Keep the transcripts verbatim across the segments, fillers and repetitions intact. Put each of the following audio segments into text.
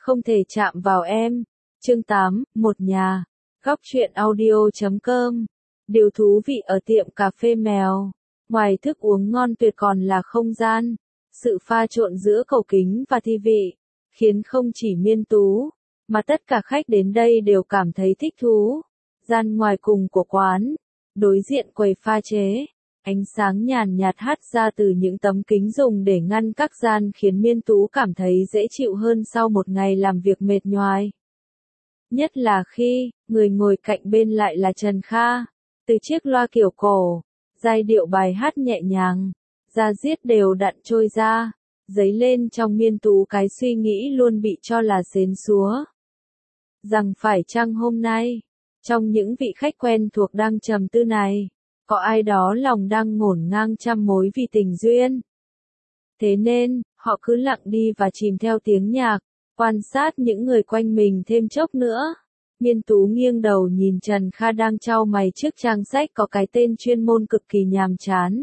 Không thể chạm vào em. Chương tám, một nhà. Góc truyện audio chấm com. Điều thú vị ở tiệm cà phê mèo, ngoài thức uống ngon tuyệt còn là không gian. Sự pha trộn giữa cầu kính và thi vị, khiến không chỉ Miên Tú, mà tất cả khách đến đây đều cảm thấy thích thú. Gian ngoài cùng của quán, đối diện quầy pha chế, ánh sáng nhàn nhạt hắt ra từ những tấm kính dùng để ngăn các gian khiến Miên Tú cảm thấy dễ chịu hơn sau một ngày làm việc mệt nhoài. Nhất là khi, người ngồi cạnh bên lại là Trần Kha. Từ chiếc loa kiểu cổ, giai điệu bài hát nhẹ nhàng, da diết đều đặn trôi ra, dấy lên trong Miên Tú cái suy nghĩ luôn bị cho là xến xúa. Rằng phải chăng hôm nay, trong những vị khách quen thuộc đang trầm tư này, có ai đó lòng đang ngổn ngang trăm mối vì tình duyên. Thế nên, họ cứ lặng đi và chìm theo tiếng nhạc, quan sát những người quanh mình thêm chốc nữa. Miên Tú nghiêng đầu nhìn Trần Kha đang chau mày trước trang sách có cái tên chuyên môn cực kỳ nhàm chán.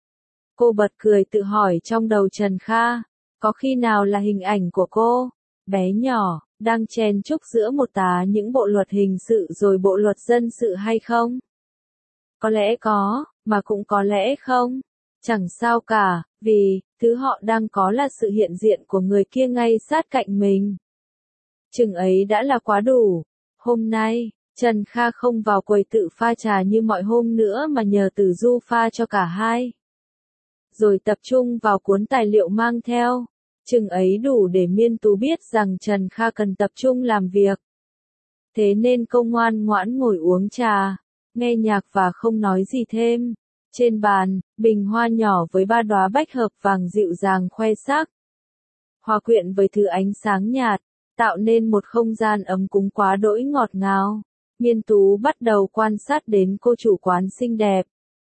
Cô bật cười tự hỏi trong đầu Trần Kha, có khi nào là hình ảnh của cô, bé nhỏ, đang chen chúc giữa một tá những bộ luật hình sự rồi bộ luật dân sự hay không? Có lẽ có, mà cũng có lẽ không. Chẳng sao cả, vì, thứ họ đang có là sự hiện diện của người kia ngay sát cạnh mình. Chừng ấy đã là quá đủ. Hôm nay, Trần Kha không vào quầy tự pha trà như mọi hôm nữa mà nhờ Tử Du pha cho cả hai. Rồi tập trung vào cuốn tài liệu mang theo. Chừng ấy đủ để Miên Tú biết rằng Trần Kha cần tập trung làm việc. Thế nên cô ngoan ngoãn ngồi uống trà, nghe nhạc và không nói gì thêm. Trên bàn, bình hoa nhỏ với ba đóa bách hợp vàng dịu dàng khoe sắc, hòa quyện với thứ ánh sáng nhạt, tạo nên một không gian ấm cúng quá đỗi ngọt ngào. Miên Tú bắt đầu quan sát đến cô chủ quán xinh đẹp.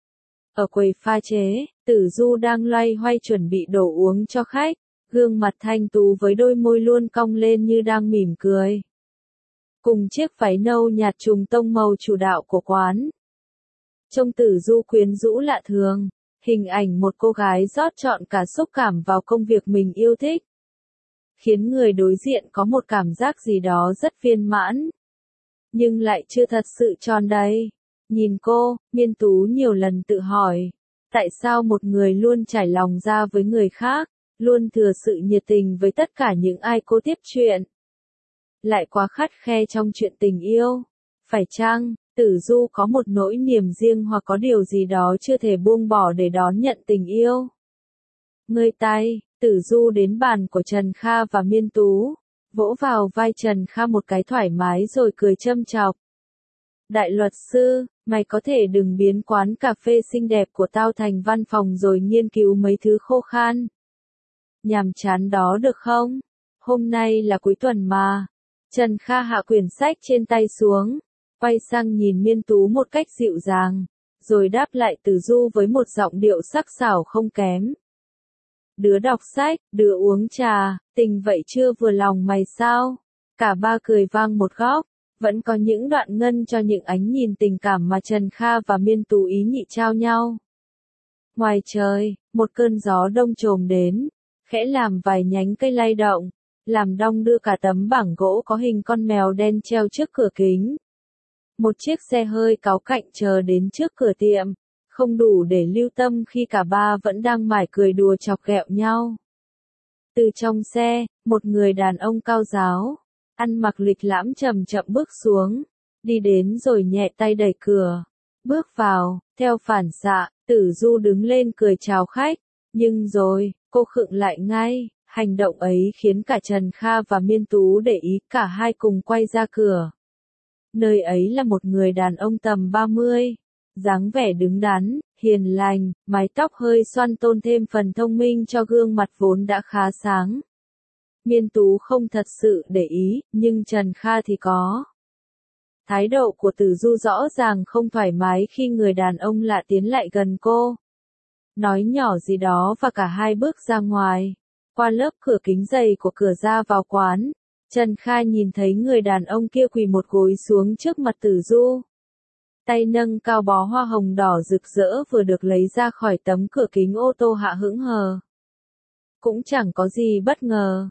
Ở quầy pha chế, Tử Du đang loay hoay chuẩn bị đồ uống cho khách, gương mặt thanh tú với đôi môi luôn cong lên như đang mỉm cười. Cùng chiếc váy nâu nhạt trùng tông màu chủ đạo của quán. Trông Tử Du quyến rũ lạ thường, hình ảnh một cô gái rót trọn cả xúc cảm vào công việc mình yêu thích, khiến người đối diện có một cảm giác gì đó rất viên mãn, nhưng lại chưa thật sự tròn đầy. Nhìn cô, Miên Tú nhiều lần tự hỏi, tại sao một người luôn trải lòng ra với người khác, luôn thừa sự nhiệt tình với tất cả những ai cô tiếp chuyện, lại quá khắt khe trong chuyện tình yêu? Phải chăng Tử Du có một nỗi niềm riêng hoặc có điều gì đó chưa thể buông bỏ để đón nhận tình yêu? Ngơi tay, Tử Du đến bàn của Trần Kha và Miên Tú, vỗ vào vai Trần Kha một cái thoải mái rồi cười châm chọc. Đại luật sư, mày có thể đừng biến quán cà phê xinh đẹp của tao thành văn phòng rồi nghiên cứu mấy thứ khô khan, nhàm chán đó được không? Hôm nay là cuối tuần mà. Trần Kha hạ quyển sách trên tay xuống, quay sang nhìn Miên Tú một cách dịu dàng, rồi đáp lại Tử Du với một giọng điệu sắc sảo không kém. Đứa đọc sách, đứa uống trà, tình vậy chưa vừa lòng mày sao? Cả ba cười vang một góc, vẫn có những đoạn ngân cho những ánh nhìn tình cảm mà Trần Kha và Miên Tú ý nhị trao nhau. Ngoài trời, một cơn gió đông trồm đến, khẽ làm vài nhánh cây lay động, làm đong đưa cả tấm bảng gỗ có hình con mèo đen treo trước cửa kính. Một chiếc xe hơi cáu cạnh chờ đến trước cửa tiệm, không đủ để lưu tâm khi cả ba vẫn đang mải cười đùa chọc ghẹo nhau. Từ trong xe, một người đàn ông cao ráo, ăn mặc lịch lãm chậm chậm bước xuống, đi đến rồi nhẹ tay đẩy cửa, bước vào. Theo phản xạ, Tử Du đứng lên cười chào khách, nhưng rồi, cô khựng lại ngay. Hành động ấy khiến cả Trần Kha và Miên Tú để ý, cả hai cùng quay ra cửa. Nơi ấy là một người đàn ông tầm ba mươi, dáng vẻ đứng đắn, hiền lành, mái tóc hơi xoăn tôn thêm phần thông minh cho gương mặt vốn đã khá sáng. Miên Tú không thật sự để ý, nhưng Trần Kha thì có. Thái độ của Tử Du rõ ràng không thoải mái khi người đàn ông lạ tiến lại gần cô, nói nhỏ gì đó và cả hai bước ra ngoài. Qua lớp cửa kính dày của cửa ra vào quán, Trần Kha nhìn thấy người đàn ông kia quỳ một gối xuống trước mặt Tử Du. Tay nâng cao bó hoa hồng đỏ rực rỡ vừa được lấy ra khỏi tấm cửa kính ô tô hạ hững hờ. Cũng chẳng có gì bất ngờ,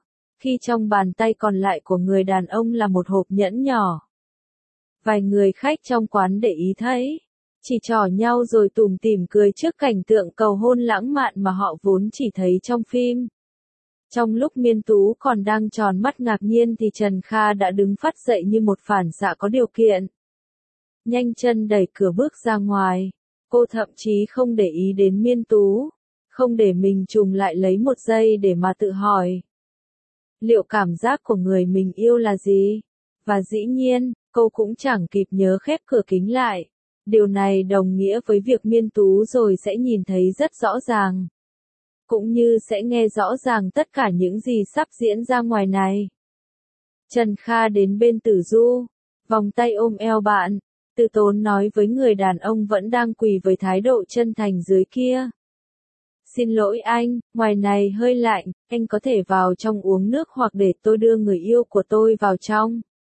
khi trong bàn tay còn lại của người đàn ông là một hộp nhẫn nhỏ. Vài người khách trong quán để ý thấy, chỉ trò nhau rồi tủm tỉm cười trước cảnh tượng cầu hôn lãng mạn mà họ vốn chỉ thấy trong phim. Trong lúc Miên Tú còn đang tròn mắt ngạc nhiên thì Trần Kha đã đứng phắt dậy như một phản xạ có điều kiện. Nhanh chân đẩy cửa bước ra ngoài, cô thậm chí không để ý đến Miên Tú, không để mình trùng lại lấy một giây để mà tự hỏi. Liệu cảm giác của người mình yêu là gì? Và dĩ nhiên, cô cũng chẳng kịp nhớ khép cửa kính lại. Điều này đồng nghĩa với việc Miên Tú rồi sẽ nhìn thấy rất rõ ràng. Cũng như sẽ nghe rõ ràng tất cả những gì sắp diễn ra ngoài này. Trần Kha đến bên Tử Du, vòng tay ôm eo bạn, từ tốn nói với người đàn ông vẫn đang quỳ với thái độ chân thành dưới kia. Xin lỗi anh, ngoài này hơi lạnh, anh có thể vào trong uống nước hoặc để tôi đưa người yêu của tôi vào trong.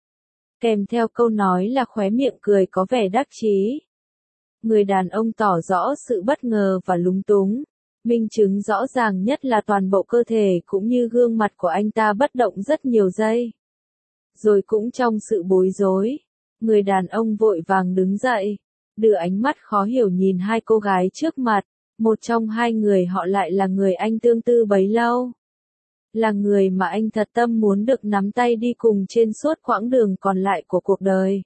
Kèm theo câu nói là khóe miệng cười có vẻ đắc chí. Người đàn ông tỏ rõ sự bất ngờ và lúng túng. Minh chứng rõ ràng nhất là toàn bộ cơ thể cũng như gương mặt của anh ta bất động rất nhiều giây. Rồi cũng trong sự bối rối, người đàn ông vội vàng đứng dậy, đưa ánh mắt khó hiểu nhìn hai cô gái trước mặt. Một trong hai người họ lại là người anh tương tư bấy lâu. Là người mà anh thật tâm muốn được nắm tay đi cùng trên suốt quãng đường còn lại của cuộc đời.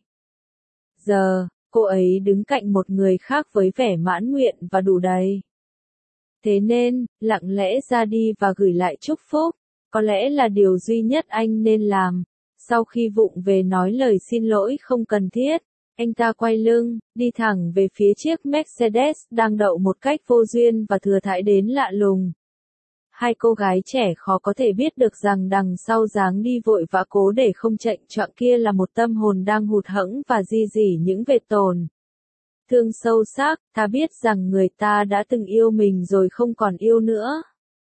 Giờ, cô ấy đứng cạnh một người khác với vẻ mãn nguyện và đủ đầy. Thế nên, lặng lẽ ra đi và gửi lại chúc phúc, có lẽ là điều duy nhất anh nên làm. Sau khi vụng về nói lời xin lỗi không cần thiết, anh ta quay lưng, đi thẳng về phía chiếc Mercedes đang đậu một cách vô duyên và thừa thãi đến lạ lùng. Hai cô gái trẻ khó có thể biết được rằng đằng sau dáng đi vội vã cố để không chệch choạng kia là một tâm hồn đang hụt hẫng và ri rỉ những vệt tổn thương sâu sắc. Ta biết rằng người ta đã từng yêu mình rồi không còn yêu nữa.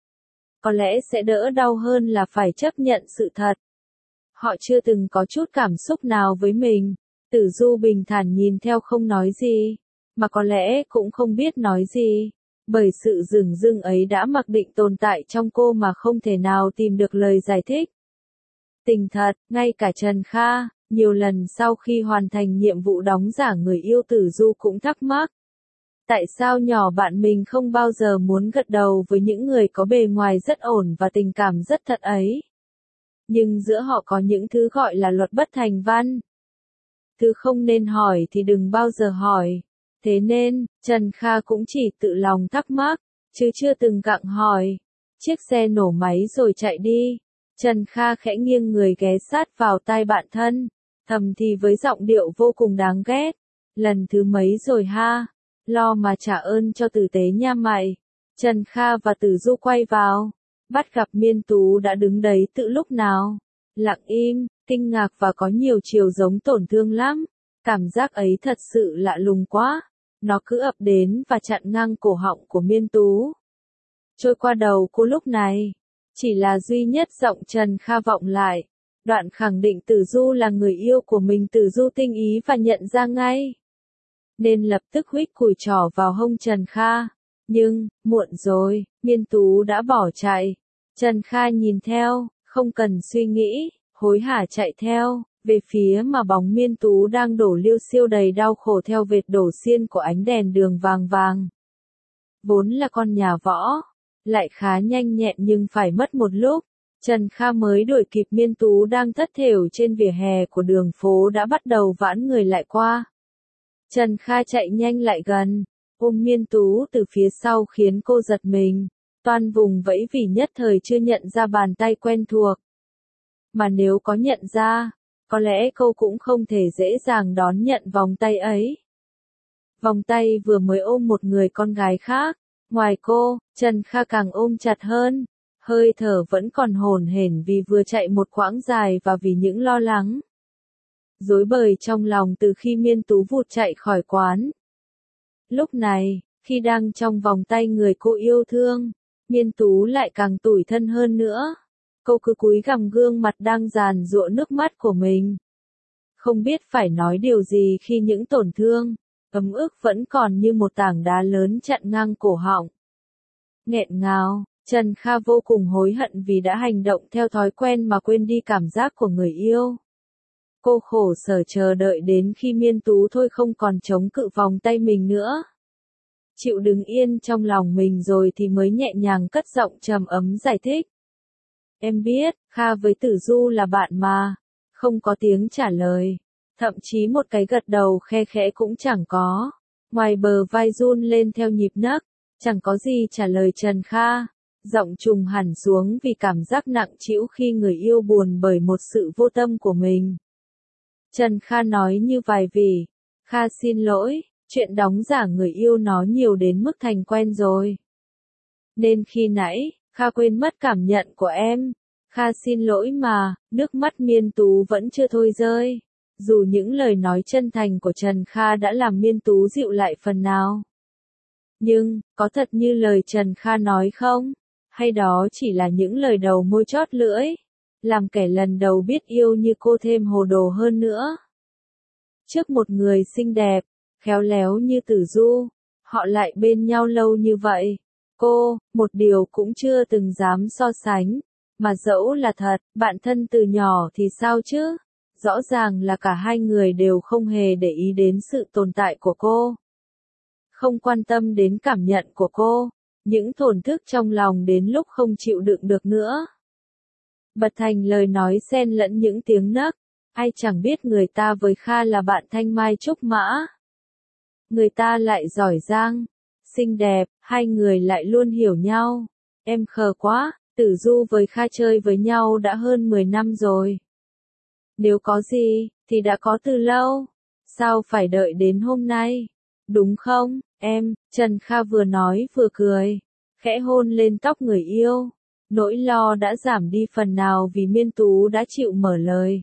Có lẽ sẽ đỡ đau hơn là phải chấp nhận sự thật. Họ chưa từng có chút cảm xúc nào với mình. Tử Du bình thản nhìn theo không nói gì, mà có lẽ cũng không biết nói gì, bởi sự dửng dưng ấy đã mặc định tồn tại trong cô mà không thể nào tìm được lời giải thích. Tình thật, ngay cả Trần Kha, nhiều lần sau khi hoàn thành nhiệm vụ đóng giả người yêu Tử Du cũng thắc mắc. Tại sao nhỏ bạn mình không bao giờ muốn gật đầu với những người có bề ngoài rất ổn và tình cảm rất thật ấy? Nhưng giữa họ có những thứ gọi là luật bất thành văn. Thứ không nên hỏi thì đừng bao giờ hỏi. Thế nên, Trần Kha cũng chỉ tự lòng thắc mắc, chứ chưa từng gặng hỏi. Chiếc xe nổ máy rồi chạy đi. Trần Kha khẽ nghiêng người ghé sát vào tai bạn thân, thầm thì với giọng điệu vô cùng đáng ghét. Lần thứ mấy rồi ha? Lo mà trả ơn cho tử tế nha mày. Trần Kha và Tử Du quay vào, bắt gặp Miên Tú đã đứng đấy từ lúc nào. Lặng im, kinh ngạc và có nhiều chiều giống tổn thương lắm. Cảm giác ấy thật sự lạ lùng quá. Nó cứ ập đến và chặn ngang cổ họng của Miên Tú. Trôi qua đầu cô lúc này, chỉ là duy nhất giọng Trần Kha vọng lại. Đoạn khẳng định Tử Du là người yêu của mình. Tử Du tinh ý và nhận ra ngay, nên lập tức huých cùi trỏ vào hông Trần Kha. Nhưng, muộn rồi, Miên Tú đã bỏ chạy. Trần Kha nhìn theo, không cần suy nghĩ, hối hả chạy theo, về phía mà bóng Miên Tú đang đổ liêu xiêu đầy đau khổ theo vệt đổ xiên của ánh đèn đường vàng vàng. Vốn là con nhà võ, lại khá nhanh nhẹn nhưng phải mất một lúc, Trần Kha mới đuổi kịp Miên Tú đang thất thểu trên vỉa hè của đường phố đã bắt đầu vãn người lại qua. Trần Kha chạy nhanh lại gần, ôm Miên Tú từ phía sau khiến cô giật mình, toan vùng vẫy vì nhất thời chưa nhận ra bàn tay quen thuộc. Mà nếu có nhận ra, có lẽ cô cũng không thể dễ dàng đón nhận vòng tay ấy. Vòng tay vừa mới ôm một người con gái khác, ngoài cô, Trần Kha càng ôm chặt hơn, hơi thở vẫn còn hổn hển vì vừa chạy một quãng dài và vì những lo lắng rối bời trong lòng từ khi Miên Tú vụt chạy khỏi quán. Lúc này, khi đang trong vòng tay người cô yêu thương, Miên Tú lại càng tủi thân hơn nữa. Cô cứ cúi gằm gương mặt đang giàn giụa nước mắt của mình. Không biết phải nói điều gì khi những tổn thương, ấm ức vẫn còn như một tảng đá lớn chặn ngang cổ họng. Nghẹn ngào, Trần Kha vô cùng hối hận vì đã hành động theo thói quen mà quên đi cảm giác của người yêu. Cô khổ sở chờ đợi đến khi Miên Tú thôi không còn chống cự vòng tay mình nữa. Chịu đứng yên trong lòng mình rồi thì mới nhẹ nhàng cất giọng trầm ấm giải thích. Em biết, Kha với Tử Du là bạn mà. Không có tiếng trả lời. Thậm chí một cái gật đầu khe khẽ cũng chẳng có. Ngoài bờ vai run lên theo nhịp nấc. Chẳng có gì trả lời Trần Kha. Giọng trùng hẳn xuống vì cảm giác nặng trĩu khi người yêu buồn bởi một sự vô tâm của mình. Trần Kha nói như vài vỉ. Kha xin lỗi, chuyện đóng giả người yêu nó nhiều đến mức thành quen rồi. Nên khi nãy, Kha quên mất cảm nhận của em. Kha xin lỗi mà, nước mắt Miên Tú vẫn chưa thôi rơi. Dù những lời nói chân thành của Trần Kha đã làm Miên Tú dịu lại phần nào. Nhưng, có thật như lời Trần Kha nói không? Hay đó chỉ là những lời đầu môi chót lưỡi? Làm kẻ lần đầu biết yêu như cô thêm hồ đồ hơn nữa. Trước một người xinh đẹp, khéo léo như Tử Du, họ lại bên nhau lâu như vậy. Cô, một điều cũng chưa từng dám so sánh. Mà dẫu là thật, bạn thân từ nhỏ thì sao chứ? Rõ ràng là cả hai người đều không hề để ý đến sự tồn tại của cô. Không quan tâm đến cảm nhận của cô. Những thổn thức trong lòng đến lúc không chịu đựng được nữa. Bật thành lời nói xen lẫn những tiếng nấc. Ai chẳng biết người ta với Kha là bạn thanh mai trúc mã. Người ta lại giỏi giang, xinh đẹp, hai người lại luôn hiểu nhau. Em khờ quá, Tử Du với Kha chơi với nhau đã hơn mười năm rồi. Nếu có gì, thì đã có từ lâu. Sao phải đợi đến hôm nay? Đúng không, em? Trần Kha vừa nói vừa cười, khẽ hôn lên tóc người yêu. Nỗi lo đã giảm đi phần nào vì Miên Tú đã chịu mở lời.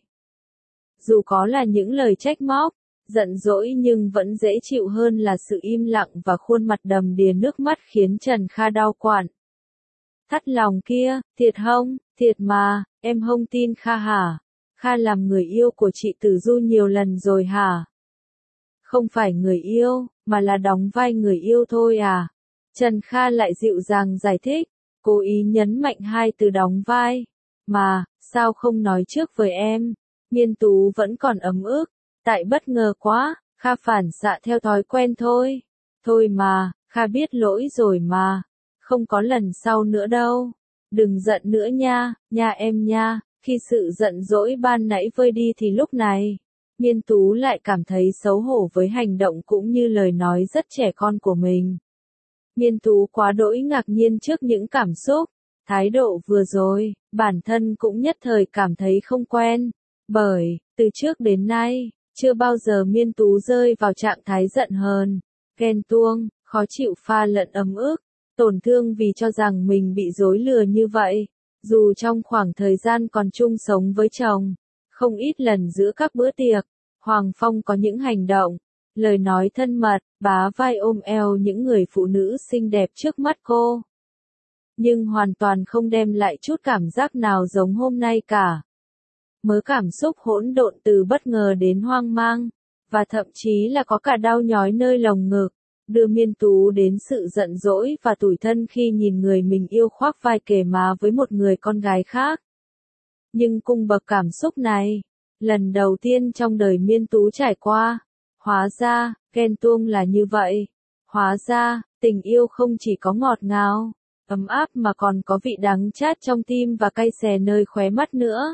Dù có là những lời trách móc, giận dỗi nhưng vẫn dễ chịu hơn là sự im lặng và khuôn mặt đầm đìa nước mắt khiến Trần Kha đau quặn. Thắt lòng kia, thiệt không, thiệt mà, em không tin Kha hả? Kha làm người yêu của chị Tử Du nhiều lần rồi hả? Không phải người yêu, mà là đóng vai người yêu thôi à? Trần Kha lại dịu dàng giải thích, cố ý nhấn mạnh hai từ đóng vai. Mà, sao không nói trước với em? Miên Tú vẫn còn ấm ức, tại bất ngờ quá, Kha phản xạ theo thói quen thôi. Thôi mà, Kha biết lỗi rồi mà, không có lần sau nữa đâu. Đừng giận nữa nha, nha em nha. Khi sự giận dỗi ban nãy vơi đi thì lúc này, Miên Tú lại cảm thấy xấu hổ với hành động cũng như lời nói rất trẻ con của mình. Miên Tú quá đỗi ngạc nhiên trước những cảm xúc, thái độ vừa rồi, bản thân cũng nhất thời cảm thấy không quen. Bởi, từ trước đến nay, chưa bao giờ Miên Tú rơi vào trạng thái giận hờn, ghen tuông, khó chịu pha lẫn ấm ức, tổn thương vì cho rằng mình bị dối lừa như vậy. Dù trong khoảng thời gian còn chung sống với chồng, không ít lần giữa các bữa tiệc, Hoàng Phong có những hành động, lời nói thân mật, bá vai ôm eo những người phụ nữ xinh đẹp trước mắt cô. Nhưng hoàn toàn không đem lại chút cảm giác nào giống hôm nay cả. Mớ cảm xúc hỗn độn từ bất ngờ đến hoang mang, và thậm chí là có cả đau nhói nơi lồng ngực, đưa Miên Tú đến sự giận dỗi và tủi thân khi nhìn người mình yêu khoác vai kề má với một người con gái khác. Nhưng cung bậc cảm xúc này, lần đầu tiên trong đời Miên Tú trải qua, hóa ra, ghen tuông là như vậy. Hóa ra, tình yêu không chỉ có ngọt ngào, ấm áp mà còn có vị đắng chát trong tim và cay xè nơi khóe mắt nữa.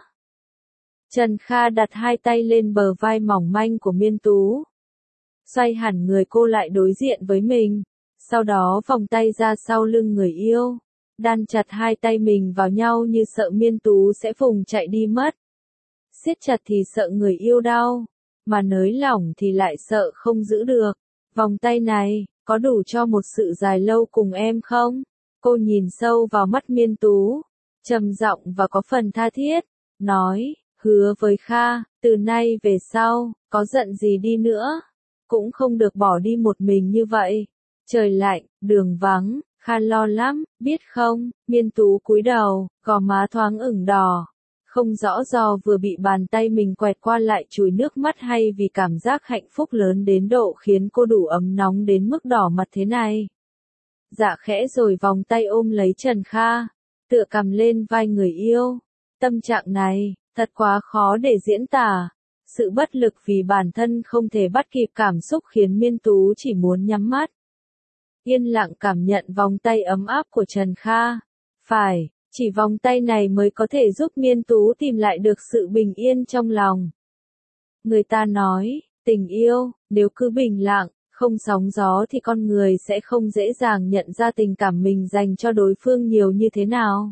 Trần Kha đặt hai tay lên bờ vai mỏng manh của Miên Tú. Xoay hẳn người cô lại đối diện với mình, sau đó vòng tay ra sau lưng người yêu, đan chặt hai tay mình vào nhau như sợ Miên Tú sẽ phùng chạy đi mất. Siết chặt thì sợ người yêu đau, mà nới lỏng thì lại sợ không giữ được. Vòng tay này, có đủ cho một sự dài lâu cùng em không? Cô nhìn sâu vào mắt Miên Tú, trầm giọng và có phần tha thiết, nói, hứa với Kha, từ nay về sau, có giận gì đi nữa, cũng không được bỏ đi một mình như vậy. Trời lạnh, đường vắng, Kha lo lắm, biết không? Miên Tú cúi đầu, gò má thoáng ửng đỏ. Không rõ do vừa bị bàn tay mình quẹt qua lại chùi nước mắt hay vì cảm giác hạnh phúc lớn đến độ khiến cô đủ ấm nóng đến mức đỏ mặt thế này. Dạ khẽ rồi vòng tay ôm lấy Trần Kha, tựa cằm lên vai người yêu. Tâm trạng này, thật quá khó để diễn tả. Sự bất lực vì bản thân không thể bắt kịp cảm xúc khiến Miên Tú chỉ muốn nhắm mắt. Yên lặng cảm nhận vòng tay ấm áp của Trần Kha. Phải, chỉ vòng tay này mới có thể giúp Miên Tú tìm lại được sự bình yên trong lòng. Người ta nói, tình yêu, nếu cứ bình lặng, không sóng gió thì con người sẽ không dễ dàng nhận ra tình cảm mình dành cho đối phương nhiều như thế nào.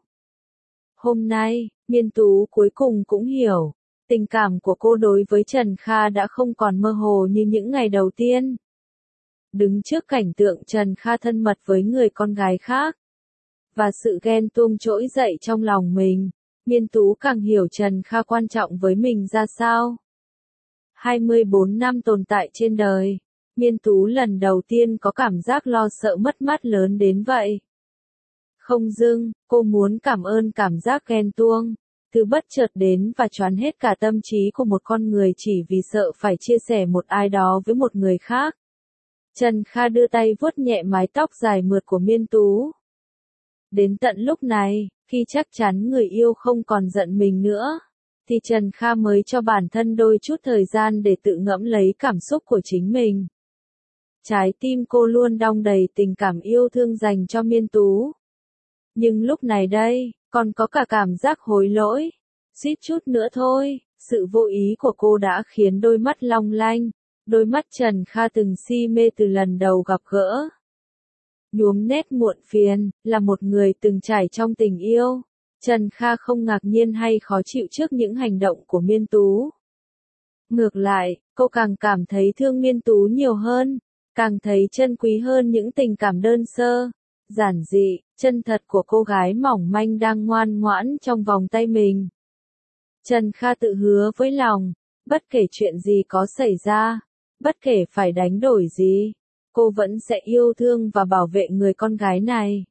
Hôm nay, Miên Tú cuối cùng cũng hiểu, tình cảm của cô đối với Trần Kha đã không còn mơ hồ như những ngày đầu tiên. Đứng trước cảnh tượng Trần Kha thân mật với người con gái khác, và sự ghen tuông trỗi dậy trong lòng mình, Miên Tú càng hiểu Trần Kha quan trọng với mình ra sao. hai mươi bốn năm tồn tại trên đời, Miên Tú lần đầu tiên có cảm giác lo sợ mất mát lớn đến vậy. Không dưng, cô muốn cảm ơn cảm giác ghen tuông, thứ bất chợt đến và choán hết cả tâm trí của một con người chỉ vì sợ phải chia sẻ một ai đó với một người khác. Trần Kha đưa tay vuốt nhẹ mái tóc dài mượt của Miên Tú. Đến tận lúc này, khi chắc chắn người yêu không còn giận mình nữa, thì Trần Kha mới cho bản thân đôi chút thời gian để tự ngẫm lấy cảm xúc của chính mình. Trái tim cô luôn đong đầy tình cảm yêu thương dành cho Miên Tú. Nhưng lúc này đây, còn có cả cảm giác hối lỗi. Suýt chút nữa thôi, sự vô ý của cô đã khiến đôi mắt long lanh, đôi mắt Trần Kha từng si mê từ lần đầu gặp gỡ. Nhuốm nét muộn phiền, là một người từng trải trong tình yêu. Trần Kha không ngạc nhiên hay khó chịu trước những hành động của Miên Tú. Ngược lại, cô càng cảm thấy thương Miên Tú nhiều hơn, càng thấy trân quý hơn những tình cảm đơn sơ, giản dị, chân thật của cô gái mỏng manh đang ngoan ngoãn trong vòng tay mình. Trần Kha tự hứa với lòng, bất kể chuyện gì có xảy ra, bất kể phải đánh đổi gì, cô vẫn sẽ yêu thương và bảo vệ người con gái này.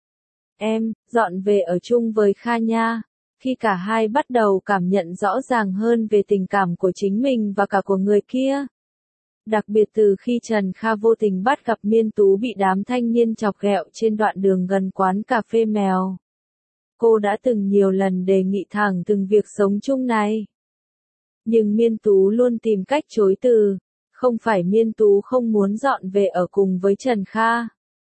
Em, dọn về ở chung với Kha nha. Khi cả hai bắt đầu cảm nhận rõ ràng hơn về tình cảm của chính mình và cả của người kia. Đặc biệt từ khi Trần Kha vô tình bắt gặp Miên Tú bị đám thanh niên chọc ghẹo trên đoạn đường gần quán cà phê mèo. Cô đã từng nhiều lần đề nghị thẳng từng việc sống chung này. Nhưng Miên Tú luôn tìm cách chối từ. Không phải Miên Tú không muốn dọn về ở cùng với Trần Kha.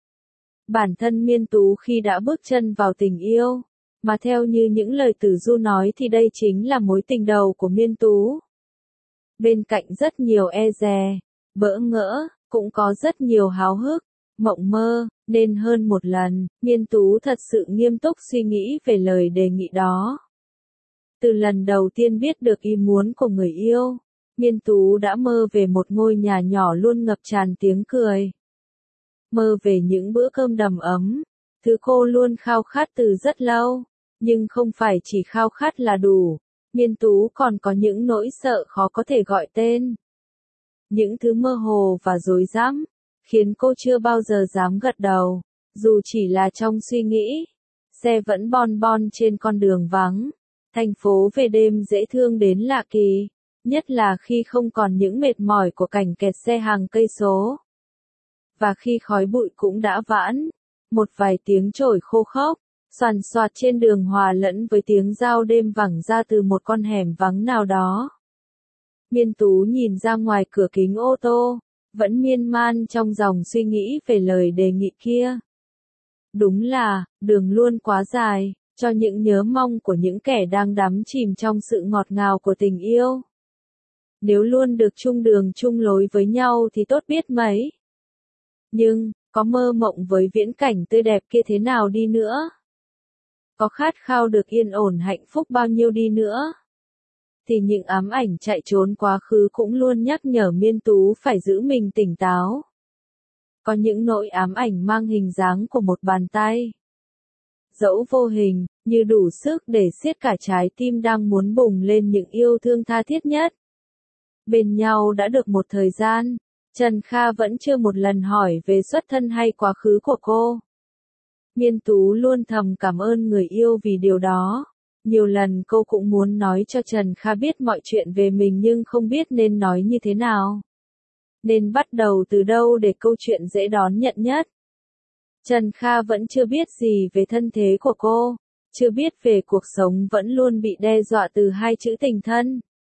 Bản thân Miên Tú khi đã bước chân vào tình yêu, mà theo như những lời Tử Du nói thì đây chính là mối tình đầu của Miên Tú. Bên cạnh rất nhiều e dè, bỡ ngỡ, cũng có rất nhiều háo hức, mộng mơ, nên hơn một lần, Miên Tú thật sự nghiêm túc suy nghĩ về lời đề nghị đó. Từ lần đầu tiên biết được ý muốn của người yêu, Miên Tú đã mơ về một ngôi nhà nhỏ luôn ngập tràn tiếng cười. Mơ về những bữa cơm đầm ấm, thứ cô luôn khao khát từ rất lâu, nhưng không phải chỉ khao khát là đủ, Miên Tú còn có những nỗi sợ khó có thể gọi tên. Những thứ mơ hồ và rối rắm, khiến cô chưa bao giờ dám gật đầu, dù chỉ là trong suy nghĩ. Xe vẫn bon bon trên con đường vắng, thành phố về đêm dễ thương đến lạ kỳ, nhất là khi không còn những mệt mỏi của cảnh kẹt xe hàng cây số. Và khi khói bụi cũng đã vãn, một vài tiếng chổi khô khốc, xoàn xoạt trên đường hòa lẫn với tiếng dao đêm vẳng ra từ một con hẻm vắng nào đó. Miên Tú nhìn ra ngoài cửa kính ô tô, vẫn miên man trong dòng suy nghĩ về lời đề nghị kia. Đúng là, đường luôn quá dài, cho những nhớ mong của những kẻ đang đắm chìm trong sự ngọt ngào của tình yêu. Nếu luôn được chung đường chung lối với nhau thì tốt biết mấy. Nhưng, có mơ mộng với viễn cảnh tươi đẹp kia thế nào đi nữa? Có khát khao được yên ổn hạnh phúc bao nhiêu đi nữa? Thì những ám ảnh chạy trốn quá khứ cũng luôn nhắc nhở Miên Tú phải giữ mình tỉnh táo. Có những nỗi ám ảnh mang hình dáng của một bàn tay. Dẫu vô hình, như đủ sức để siết cả trái tim đang muốn bùng lên những yêu thương tha thiết nhất. Bên nhau đã được một thời gian, Trần Kha vẫn chưa một lần hỏi về xuất thân hay quá khứ của cô. Miên Tú luôn thầm cảm ơn người yêu vì điều đó. Nhiều lần cô cũng muốn nói cho Trần Kha biết mọi chuyện về mình nhưng không biết nên nói như thế nào. Nên bắt đầu từ đâu để câu chuyện dễ đón nhận nhất. Trần Kha vẫn chưa biết gì về thân thế của cô, chưa biết về cuộc sống vẫn luôn bị đe dọa từ hai chữ tình thân.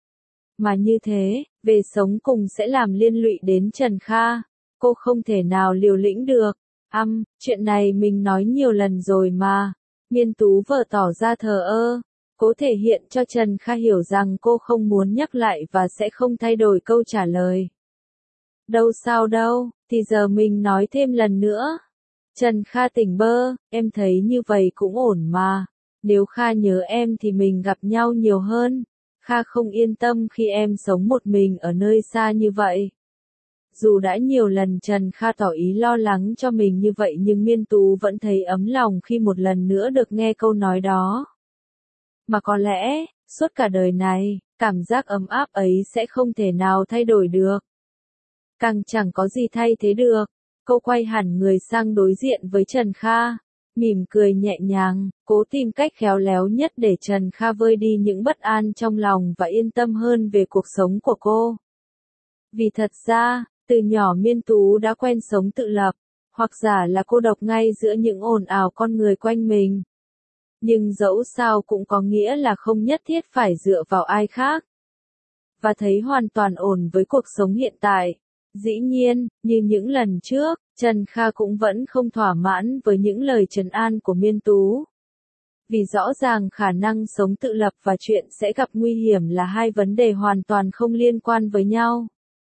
Mà như thế, về sống cùng sẽ làm liên lụy đến Trần Kha, cô không thể nào liều lĩnh được. Âm, chuyện này mình nói nhiều lần rồi mà. Miên Tú vờ tỏ ra thờ ơ, cố thể hiện cho Trần Kha hiểu rằng cô không muốn nhắc lại và sẽ không thay đổi câu trả lời. Đâu sao đâu, thì giờ mình nói thêm lần nữa. Trần Kha tỉnh bơ, em thấy như vậy cũng ổn mà. Nếu Kha nhớ em thì mình gặp nhau nhiều hơn. Kha không yên tâm khi em sống một mình ở nơi xa như vậy. Dù đã nhiều lần Trần Kha tỏ ý lo lắng cho mình như vậy nhưng Miên Tú vẫn thấy ấm lòng khi một lần nữa được nghe câu nói đó. Mà có lẽ, suốt cả đời này, cảm giác ấm áp ấy sẽ không thể nào thay đổi được. Càng chẳng có gì thay thế được. Cô quay hẳn người sang đối diện với Trần Kha, mỉm cười nhẹ nhàng, cố tìm cách khéo léo nhất để Trần Kha vơi đi những bất an trong lòng và yên tâm hơn về cuộc sống của cô. Vì thật ra, từ nhỏ Miên Tú đã quen sống tự lập, hoặc giả là cô độc ngay giữa những ồn ào con người quanh mình. Nhưng dẫu sao cũng có nghĩa là không nhất thiết phải dựa vào ai khác. Và thấy hoàn toàn ổn với cuộc sống hiện tại. Dĩ nhiên, như những lần trước, Trần Kha cũng vẫn không thỏa mãn với những lời trấn an của Miên Tú. Vì rõ ràng khả năng sống tự lập và chuyện sẽ gặp nguy hiểm là hai vấn đề hoàn toàn không liên quan với nhau.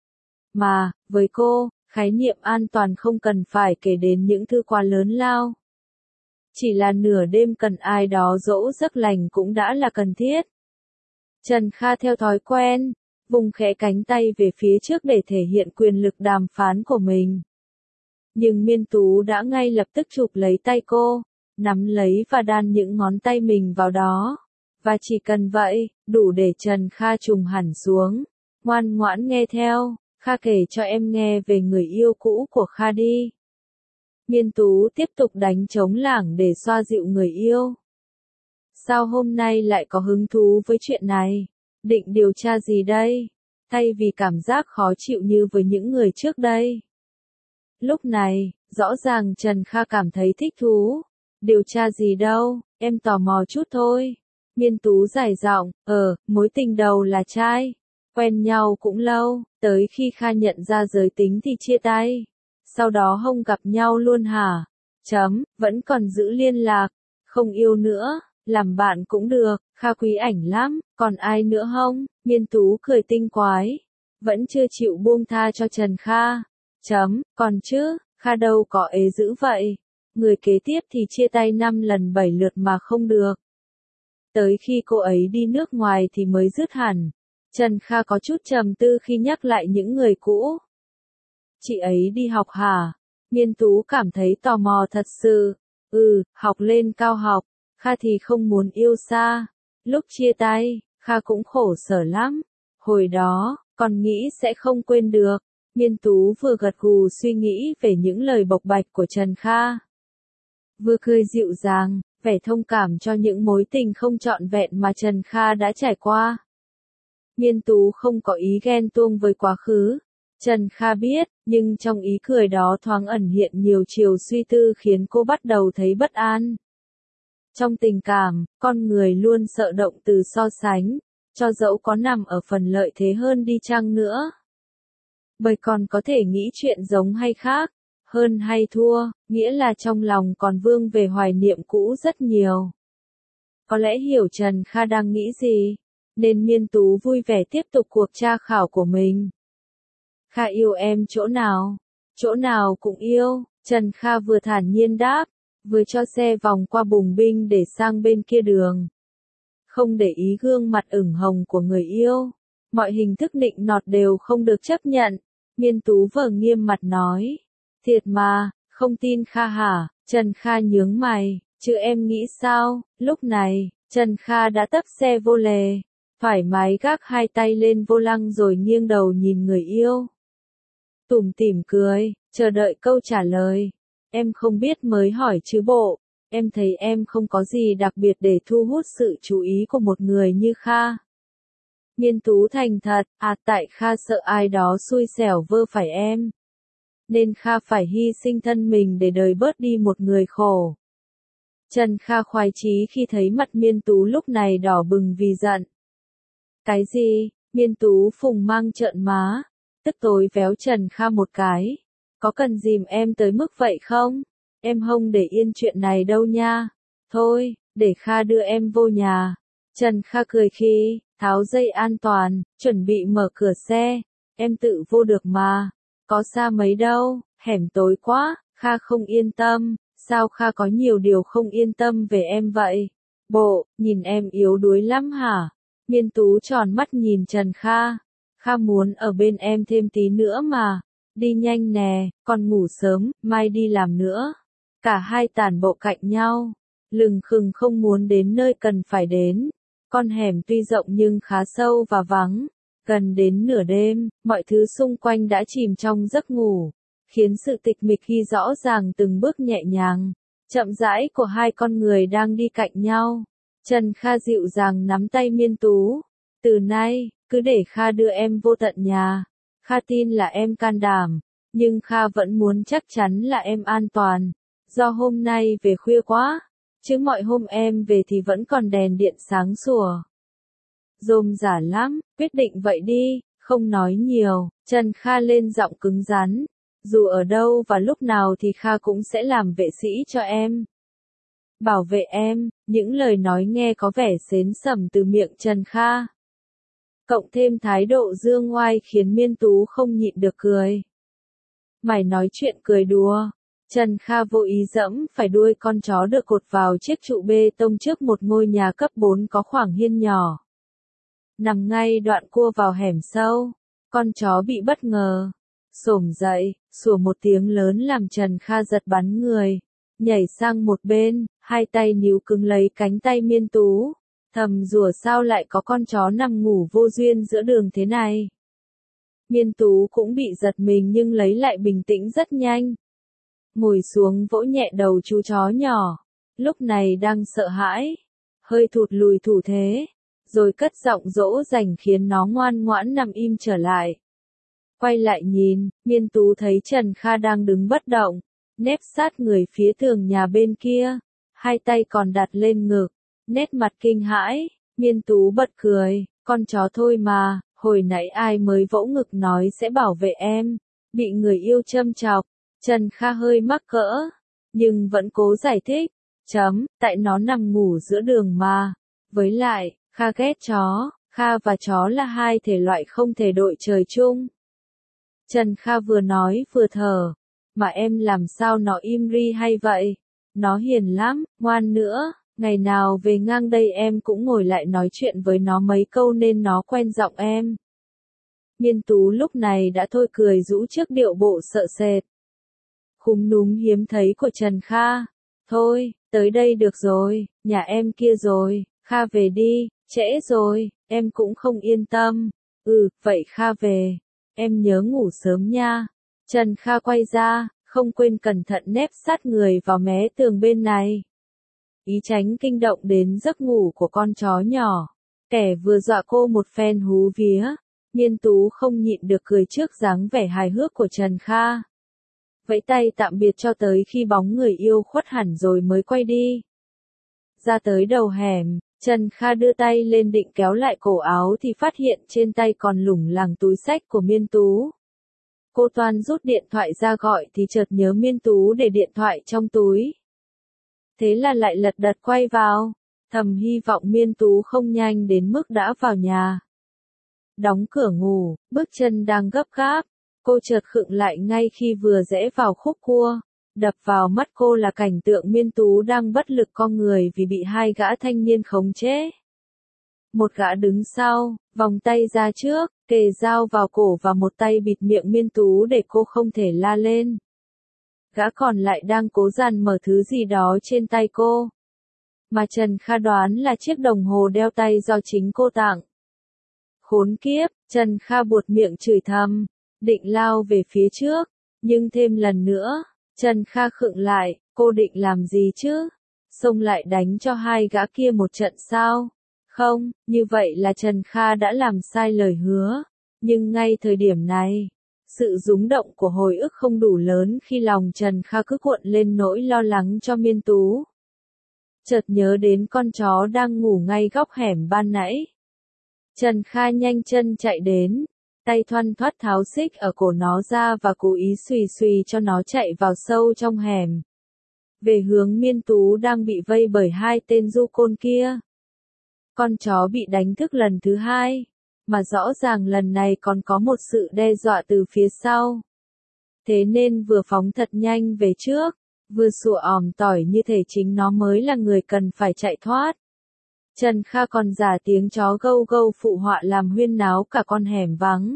Mà, với cô, khái niệm an toàn không cần phải kể đến những thứ quá lớn lao. Chỉ là nửa đêm cần ai đó dỗ giấc lành cũng đã là cần thiết. Trần Kha theo thói quen, vùng khẽ cánh tay về phía trước để thể hiện quyền lực đàm phán của mình. Nhưng Miên Tú đã ngay lập tức chụp lấy tay cô, nắm lấy và đan những ngón tay mình vào đó. Và chỉ cần vậy, đủ để Trần Kha trùng hẳn xuống. Ngoan ngoãn nghe theo, Kha kể cho em nghe về người yêu cũ của Kha đi. Miên Tú tiếp tục đánh trống lảng để xoa dịu người yêu. Sao hôm nay lại có hứng thú với chuyện này? Định điều tra gì đây? Thay vì cảm giác khó chịu như với những người trước đây. Lúc này, rõ ràng Trần Kha cảm thấy thích thú. Điều tra gì đâu, em tò mò chút thôi. Miên Tú giải giọng, ờ, mối tình đầu là trai. Quen nhau cũng lâu, tới khi Kha nhận ra giới tính thì chia tay. Sau đó không gặp nhau luôn hả? Chấm, vẫn còn giữ liên lạc. Không yêu nữa, làm bạn cũng được, Kha quý ảnh lắm, còn ai nữa không? Miên Tú cười tinh quái. Vẫn chưa chịu buông tha cho Trần Kha. Chấm, còn chứ, Kha đâu có ế dữ vậy. Người kế tiếp thì chia tay năm lần bảy lượt mà không được. Tới khi cô ấy đi nước ngoài thì mới dứt hẳn. Trần Kha có chút trầm tư khi nhắc lại những người cũ. Chị ấy đi học hả? Miên Tú cảm thấy tò mò thật sự. Ừ, học lên cao học. Kha thì không muốn yêu xa. Lúc chia tay, Kha cũng khổ sở lắm. Hồi đó, còn nghĩ sẽ không quên được. Miên Tú vừa gật gù suy nghĩ về những lời bộc bạch của Trần Kha. Vừa cười dịu dàng, vẻ thông cảm cho những mối tình không trọn vẹn mà Trần Kha đã trải qua. Miên Tú không có ý ghen tuông với quá khứ. Trần Kha biết, nhưng trong ý cười đó thoáng ẩn hiện nhiều chiều suy tư khiến cô bắt đầu thấy bất an. Trong tình cảm, con người luôn sợ động từ so sánh, cho dẫu có nằm ở phần lợi thế hơn đi chăng nữa. Bởi còn có thể nghĩ chuyện giống hay khác, hơn hay thua, nghĩa là trong lòng còn vương về hoài niệm cũ rất nhiều. Có lẽ hiểu Trần Kha đang nghĩ gì, nên Miên Tú vui vẻ tiếp tục cuộc tra khảo của mình. Kha yêu em chỗ nào? Chỗ nào cũng yêu, Trần Kha vừa thản nhiên đáp, vừa cho xe vòng qua bùng binh để sang bên kia đường. Không để ý gương mặt ửng hồng của người yêu, mọi hình thức nịnh nọt đều không được chấp nhận. Miên Tú vờ nghiêm mặt nói, thiệt mà, không tin Kha hả? Trần Kha nhướng mày, chứ em nghĩ sao? Lúc này, Trần Kha đã tấp xe vô lề, thoải mái gác hai tay lên vô lăng rồi nghiêng đầu nhìn người yêu. Tủm tỉm cười, chờ đợi câu trả lời. Em không biết mới hỏi chứ bộ, em thấy em không có gì đặc biệt để thu hút sự chú ý của một người như Kha. Miên Tú thành thật, à tại Kha sợ ai đó xui xẻo vơ phải em. nên Kha phải hy sinh thân mình để đời bớt đi một người khổ. Trần Kha khoái chí khi thấy mặt Miên Tú lúc này đỏ bừng vì giận. Cái gì? Miên Tú phùng mang trợn má, tức tối véo Trần Kha một cái. Có cần dìm em tới mức vậy không? Em không để yên chuyện này đâu nha. Thôi, để Kha đưa em vô nhà. Trần Kha cười khi, tháo dây an toàn, chuẩn bị mở cửa xe. Em tự vô được mà. Có xa mấy đâu, hẻm tối quá, Kha không yên tâm. Sao Kha có nhiều điều không yên tâm về em vậy? Bộ, nhìn em yếu đuối lắm hả? Miên Tú tròn mắt nhìn Trần Kha. Kha muốn ở bên em thêm tí nữa mà. Đi nhanh nè, còn ngủ sớm, mai đi làm nữa. Cả hai tản bộ cạnh nhau. Lừng khừng không muốn đến nơi cần phải đến. Con hẻm tuy rộng nhưng khá sâu và vắng. Gần đến nửa đêm, mọi thứ xung quanh đã chìm trong giấc ngủ, khiến sự tịch mịch ghi rõ ràng từng bước nhẹ nhàng, chậm rãi của hai con người đang đi cạnh nhau. Trần Kha dịu dàng nắm tay Miên Tú. Từ nay, cứ để Kha đưa em vô tận nhà. Kha tin là em can đảm, nhưng Kha vẫn muốn chắc chắn là em an toàn. Do hôm nay về khuya quá, chứ mọi hôm em về thì vẫn còn đèn điện sáng sủa. Rôm rả lắm, quyết định vậy đi, không nói nhiều. Trần Kha lên giọng cứng rắn. Dù ở đâu và lúc nào thì Kha cũng sẽ làm vệ sĩ cho em. Bảo vệ em, những lời nói nghe có vẻ xến xẩm từ miệng Trần Kha. Cộng thêm thái độ dương oai khiến Miên Tú không nhịn được cười. Mày nói chuyện cười đùa. Trần Kha vô ý dẫm phải đuôi con chó được cột vào chiếc trụ bê tông trước một ngôi nhà cấp bốn có khoảng hiên nhỏ. Nằm ngay đoạn cua vào hẻm sâu. Con chó bị bất ngờ. Xổm dậy, sủa một tiếng lớn làm Trần Kha giật bắn người. Nhảy sang một bên, hai tay níu cứng lấy cánh tay Miên Tú. Thầm rủa sao lại có con chó nằm ngủ vô duyên giữa đường thế này. Miên Tú cũng bị giật mình nhưng lấy lại bình tĩnh rất nhanh. Ngồi xuống vỗ nhẹ đầu chú chó nhỏ. Lúc này đang sợ hãi. Hơi thụt lùi thủ thế. Rồi cất giọng dỗ dành khiến nó ngoan ngoãn nằm im trở lại. Quay lại nhìn, Miên Tú thấy Trần Kha đang đứng bất động, nép sát người phía tường nhà bên kia, hai tay còn đặt lên ngực, nét mặt kinh hãi. Miên Tú bật cười, con chó thôi mà, hồi nãy ai mới vỗ ngực nói sẽ bảo vệ em, bị người yêu châm chọc. Trần Kha hơi mắc cỡ, nhưng vẫn cố giải thích, chấm, tại nó nằm ngủ giữa đường mà. Với lại, Kha ghét chó, Kha và chó là hai thể loại không thể đội trời chung. Trần Kha vừa nói vừa thở, mà em làm sao nó im ri hay vậy? Nó hiền lắm, ngoan nữa, ngày nào về ngang đây em cũng ngồi lại nói chuyện với nó mấy câu nên nó quen giọng em. Miên Tú lúc này đã thôi cười rũ trước điệu bộ sợ sệt. Khúm núm hiếm thấy của Trần Kha. Thôi, tới đây được rồi, nhà em kia rồi, Kha về đi, trễ rồi, em cũng không yên tâm. Ừ, vậy Kha về. Em nhớ ngủ sớm nha. Trần Kha quay ra, không quên cẩn thận nép sát người vào mé tường bên này. Ý tránh kinh động đến giấc ngủ của con chó nhỏ. Kẻ vừa dọa cô một phen hú vía. Miên Tú không nhịn được cười trước dáng vẻ hài hước của Trần Kha. Vẫy tay tạm biệt cho tới khi bóng người yêu khuất hẳn rồi mới quay đi. Ra tới đầu hẻm, Trần Kha đưa tay lên định kéo lại cổ áo thì phát hiện trên tay còn lủng lẳng túi xách của Miên Tú. Cô toan rút điện thoại ra gọi thì chợt nhớ Miên Tú để điện thoại trong túi. Thế là lại lật đật quay vào, thầm hy vọng Miên Tú không nhanh đến mức đã vào nhà. Đóng cửa ngủ, bước chân đang gấp gáp, cô chợt khựng lại ngay khi vừa rẽ vào khúc cua. Đập vào mắt cô là cảnh tượng Miên Tú đang bất lực co người vì bị hai gã thanh niên khống chế. Một gã đứng sau, vòng tay ra trước, kề dao vào cổ và một tay bịt miệng Miên Tú để cô không thể la lên. Gã còn lại đang cố dằn mở thứ gì đó trên tay cô. Mà Trần Kha đoán là chiếc đồng hồ đeo tay do chính cô tặng. Khốn kiếp, Trần Kha buột miệng chửi thầm, định lao về phía trước, nhưng thêm lần nữa. Trần Kha khựng lại, cô định làm gì chứ? Xông lại đánh cho hai gã kia một trận sao? Không, như vậy là Trần Kha đã làm sai lời hứa. Nhưng ngay thời điểm này, Sự rúng động của hồi ức không đủ lớn khi lòng Trần Kha cứ cuộn lên nỗi lo lắng cho Miên Tú. Chợt nhớ đến con chó đang ngủ ngay góc hẻm ban nãy. Trần Kha nhanh chân chạy đến, tay thoăn thoắt tháo xích ở cổ nó ra và cố ý xùy xùy cho nó chạy vào sâu trong hẻm. Về hướng Miên Tú đang bị vây bởi hai tên du côn kia. Con chó bị đánh thức lần thứ hai, mà rõ ràng lần này còn có một sự đe dọa từ phía sau. Thế nên vừa phóng thật nhanh về trước, vừa sủa òm tỏi như thể chính nó mới là người cần phải chạy thoát. Trần Kha còn giả tiếng chó gâu gâu phụ họa làm huyên náo cả con hẻm vắng.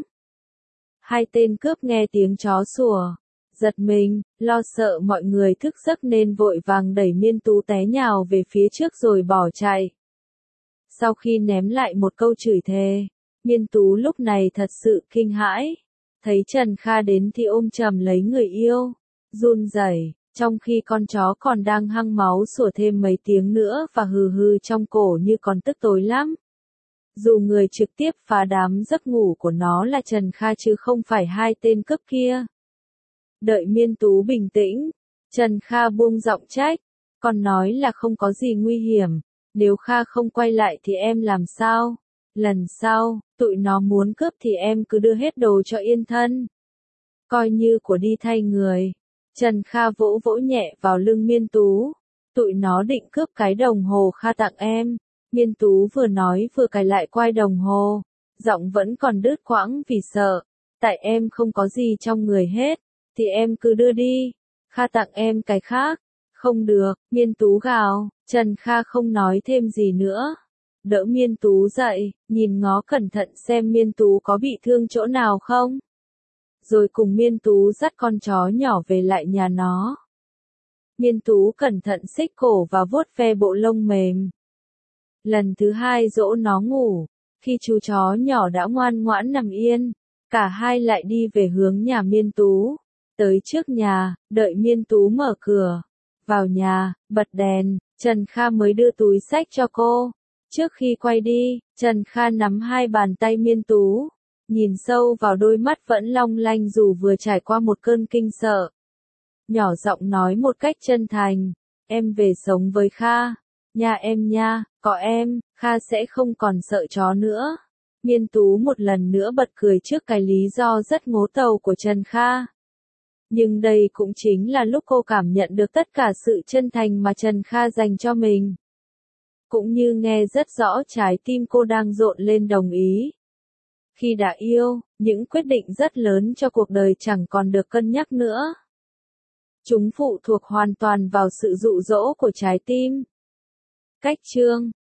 Hai tên cướp nghe tiếng chó sủa, giật mình, lo sợ mọi người thức giấc nên vội vàng đẩy Miên Tú té nhào về phía trước rồi bỏ chạy. Sau khi ném lại một câu chửi thề, Miên Tú lúc này thật sự kinh hãi. Thấy Trần Kha đến thì ôm chầm lấy người yêu, run rẩy, trong khi con chó còn đang hăng máu sủa thêm mấy tiếng nữa và hừ hừ trong cổ như còn tức tối lắm. Dù người trực tiếp phá đám giấc ngủ của nó là Trần Kha chứ không phải hai tên cướp kia. Đợi Miên Tú bình tĩnh, Trần Kha buông giọng trách, còn nói là không có gì nguy hiểm, nếu Kha không quay lại thì em làm sao? Lần sau, tụi nó muốn cướp thì em cứ đưa hết đồ cho yên thân. Coi như của đi thay người. Trần Kha vỗ vỗ nhẹ vào lưng Miên Tú. Tụi nó định cướp cái đồng hồ Kha tặng em. Miên Tú vừa nói vừa cài lại quai đồng hồ. Giọng vẫn còn đứt quãng vì sợ. Tại em không có gì trong người hết. Thì em cứ đưa đi. Kha tặng em cái khác. Không được, Miên Tú gào. Trần Kha không nói thêm gì nữa. Đỡ Miên Tú dậy, nhìn ngó cẩn thận xem Miên Tú có bị thương chỗ nào không. Rồi cùng Miên Tú dắt con chó nhỏ về lại nhà nó. Miên Tú cẩn thận xích cổ và vuốt ve bộ lông mềm. Lần thứ hai dỗ nó ngủ, khi chú chó nhỏ đã ngoan ngoãn nằm yên, cả hai lại đi về hướng nhà Miên Tú. Tới trước nhà, đợi Miên Tú mở cửa. Vào nhà, bật đèn, Trần Kha mới đưa túi xách cho cô. Trước khi quay đi, Trần Kha nắm hai bàn tay Miên Tú, nhìn sâu vào đôi mắt vẫn long lanh dù vừa trải qua một cơn kinh sợ. Nhỏ giọng nói một cách chân thành, em về sống với Kha, nha em nha, có em, Kha sẽ không còn sợ chó nữa. Miên Tú một lần nữa bật cười trước cái lý do rất ngố tàu của Trần Kha. Nhưng đây cũng chính là lúc cô cảm nhận được tất cả sự chân thành mà Trần Kha dành cho mình. Cũng như nghe rất rõ trái tim cô đang rộn lên đồng ý. Khi đã yêu, những quyết định rất lớn cho cuộc đời chẳng còn được cân nhắc nữa. Chúng phụ thuộc hoàn toàn vào sự dụ dỗ của trái tim. Cách chương